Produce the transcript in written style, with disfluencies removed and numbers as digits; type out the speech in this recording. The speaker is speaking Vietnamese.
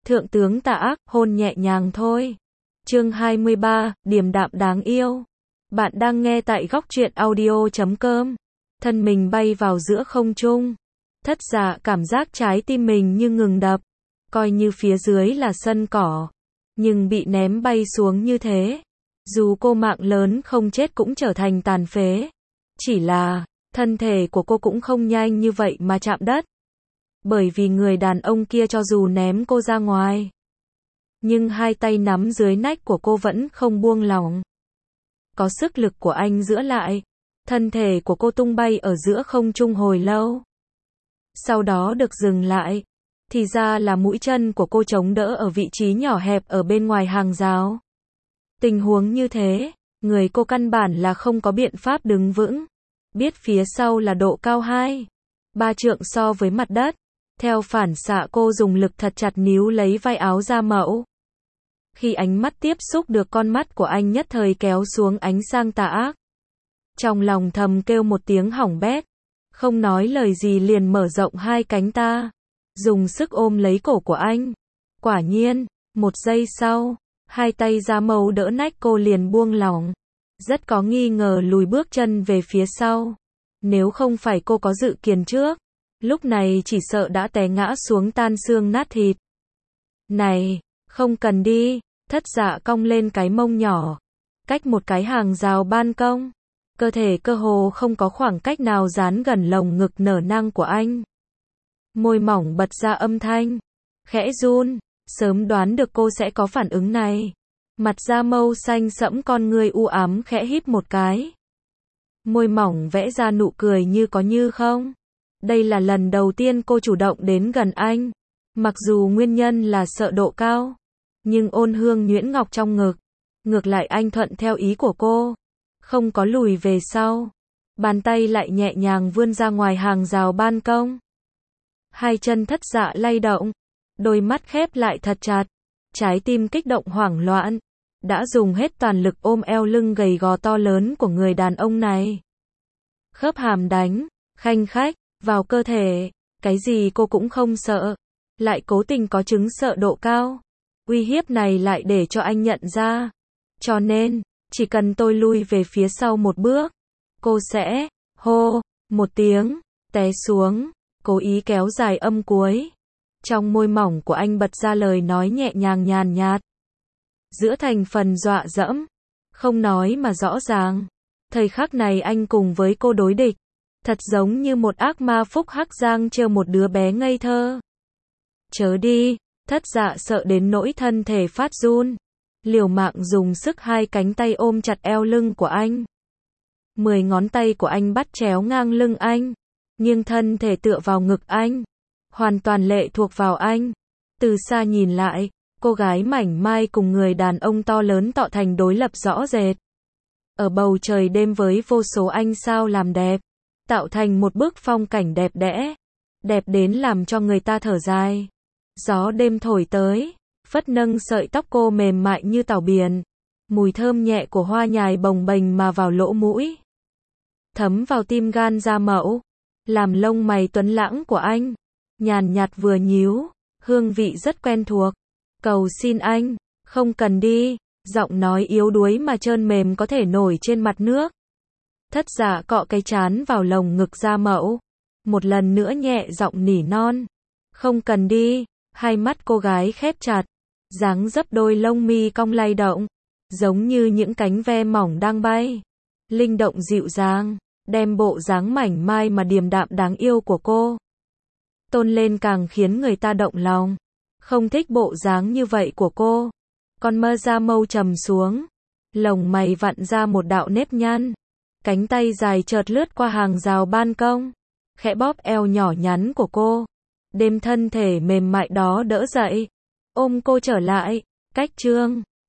Thượng tướng tà ác, hôn nhẹ nhàng thôi. Chương 23, điềm đạm đáng yêu. Bạn đang nghe tại góc truyện audio.com. Thân mình bay vào giữa không trung. Thất dạ cảm giác trái tim mình như ngừng đập. Coi như phía dưới là sân cỏ. Nhưng bị ném bay xuống như thế. Dù cô mạng lớn không chết cũng trở thành tàn phế. Chỉ là, thân thể của cô cũng không nhanh như vậy mà chạm đất. Bởi vì người đàn ông kia cho dù ném cô ra ngoài, nhưng hai tay nắm dưới nách của cô vẫn không buông lỏng. Có sức lực của anh giữ lại, thân thể của cô tung bay ở giữa không trung hồi lâu. Sau đó được dừng lại, thì ra là mũi chân của cô chống đỡ ở vị trí nhỏ hẹp ở bên ngoài hàng rào. Tình huống như thế, người cô căn bản là không có biện pháp đứng vững. Biết phía sau là độ cao 2-3 trượng so với mặt đất. Theo phản xạ cô dùng lực thật chặt níu lấy vai áo da mẫu. Khi ánh mắt tiếp xúc được con mắt của anh nhất thời kéo xuống ánh sang tà ác. Trong lòng thầm kêu một tiếng hỏng bét. Không nói lời gì liền mở rộng hai cánh ta. Dùng sức ôm lấy cổ của anh. Quả nhiên, một giây sau, hai tay da màu đỡ nách cô liền buông lỏng. Rất có nghi ngờ lùi bước chân về phía sau. Nếu không phải cô có dự kiến trước, lúc này chỉ sợ đã té ngã xuống tan xương nát thịt. Này, không cần đi, thất dạ cong lên cái mông nhỏ. Cách một cái hàng rào ban công. Cơ thể cơ hồ không có khoảng cách nào dán gần lồng ngực nở nang của anh. Môi mỏng bật ra âm thanh. Khẽ run, sớm đoán được cô sẽ có phản ứng này. Mặt da mâu xanh sẫm con người u ám khẽ híp một cái. Môi mỏng vẽ ra nụ cười như có như không. Đây là lần đầu tiên cô chủ động đến gần anh. Mặc dù nguyên nhân là sợ độ cao, nhưng ôn hương nhuyễn ngọc trong ngực. Ngược lại anh thuận theo ý của cô. Không có lùi về sau. Bàn tay lại nhẹ nhàng vươn ra ngoài hàng rào ban công. Hai chân thất dạ lay động. Đôi mắt khép lại thật chặt. Trái tim kích động hoảng loạn. Đã dùng hết toàn lực ôm eo lưng gầy gò to lớn của người đàn ông này. Khớp hàm đánh, khanh khách, vào cơ thể. Cái gì cô cũng không sợ. Lại cố tình có chứng sợ độ cao. Uy hiếp này lại để cho anh nhận ra. Cho nên, chỉ cần tôi lui về phía sau một bước, cô sẽ, hô, một tiếng, té xuống. Cố ý kéo dài âm cuối. Trong môi mỏng của anh bật ra lời nói nhẹ nhàng nhàn nhạt. Giữa thành phần dọa dẫm. Không nói mà rõ ràng. Thời khắc này anh cùng với cô đối địch. Thật giống như một ác ma phúc hắc giang trêu một đứa bé ngây thơ. Chớ đi, thất dạ sợ đến nỗi thân thể phát run. Liều mạng dùng sức hai cánh tay ôm chặt eo lưng của anh. 10 ngón tay của anh bắt chéo ngang lưng anh. Nghiêng thân thể tựa vào ngực anh. Hoàn toàn lệ thuộc vào anh. Từ xa nhìn lại, cô gái mảnh mai cùng người đàn ông to lớn tạo thành đối lập rõ rệt. Ở bầu trời đêm với vô số ánh sao làm đẹp. Tạo thành một bức phong cảnh đẹp đẽ. Đẹp đến làm cho người ta thở dài. Gió đêm thổi tới, phất nâng sợi tóc cô mềm mại như tảo biển. Mùi thơm nhẹ của hoa nhài bồng bềnh mà vào lỗ mũi. Thấm vào tim gan da mẫu. Làm lông mày tuấn lãng của anh nhàn nhạt vừa nhíu, hương vị rất quen thuộc. Cầu xin anh, không cần đi, giọng nói yếu đuối mà trơn mềm có thể nổi trên mặt nước. Thất dạ cọ cái trán vào lồng ngực da mẫu. Một lần nữa nhẹ giọng nỉ non. Không cần đi, hai mắt cô gái khép chặt. Dáng dấp đôi lông mi cong lay động. Giống như những cánh ve mỏng đang bay. Linh động dịu dàng, đem bộ dáng mảnh mai mà điềm đạm đáng yêu của cô tôn lên càng khiến người ta động lòng. Không thích bộ dáng như vậy của cô. Con mơ da mâu trầm xuống. Lồng mày vặn ra một đạo nếp nhăn. Cánh tay dài chợt lướt qua hàng rào ban công. Khẽ bóp eo nhỏ nhắn của cô. Đêm thân thể mềm mại đó đỡ dậy. Ôm cô trở lại. Cách chương